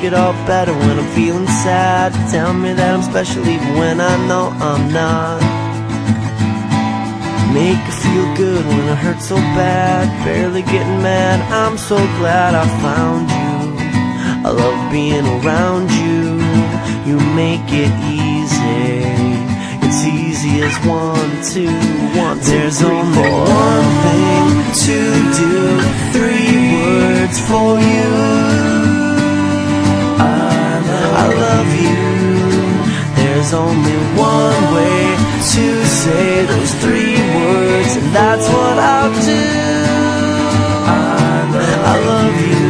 make it all better when I'm feeling sad. Tell me that I'm special even when I know I'm not. Make it feel good when it hurts so bad. Barely getting mad, I'm so glad I found you. I love being around you. You make it easy. It's easy as 1, 2, 1, 2, There's 3, only 4. One thing to do, 3 words for you. I love you. There's only one way to say those 3 words, and that's what I'll do. I love you.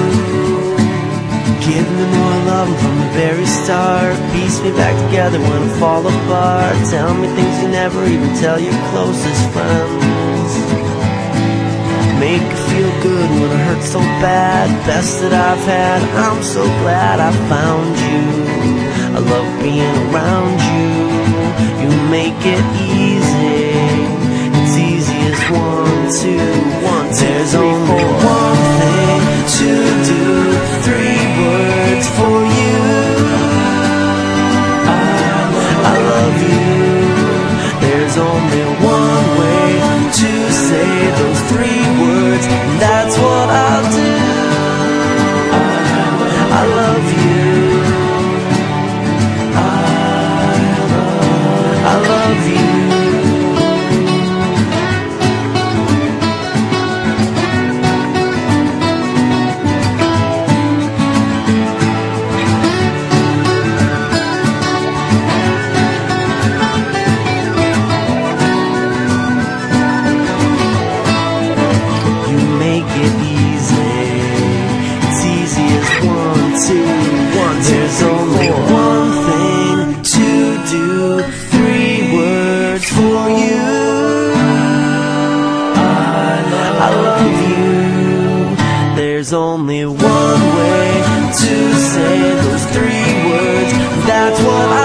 Give me more love from the very start. Piece me back together when I fall apart. Tell me things you never even tell your closest friends. Make it feel good when it hurts so bad. Best that I've had, I'm so glad I found you. I love being around you. You make it easy. It's easy as 1, 2, 1, 2, There's 3, only 4. One thing to do, 3 words for you. I love you. There's only one way to say those 3 words, and that's what I'll do. I love you. I love you. There's only one thing to do, 3 words for you. I love you. There's only one way to say those 3 words, that's what I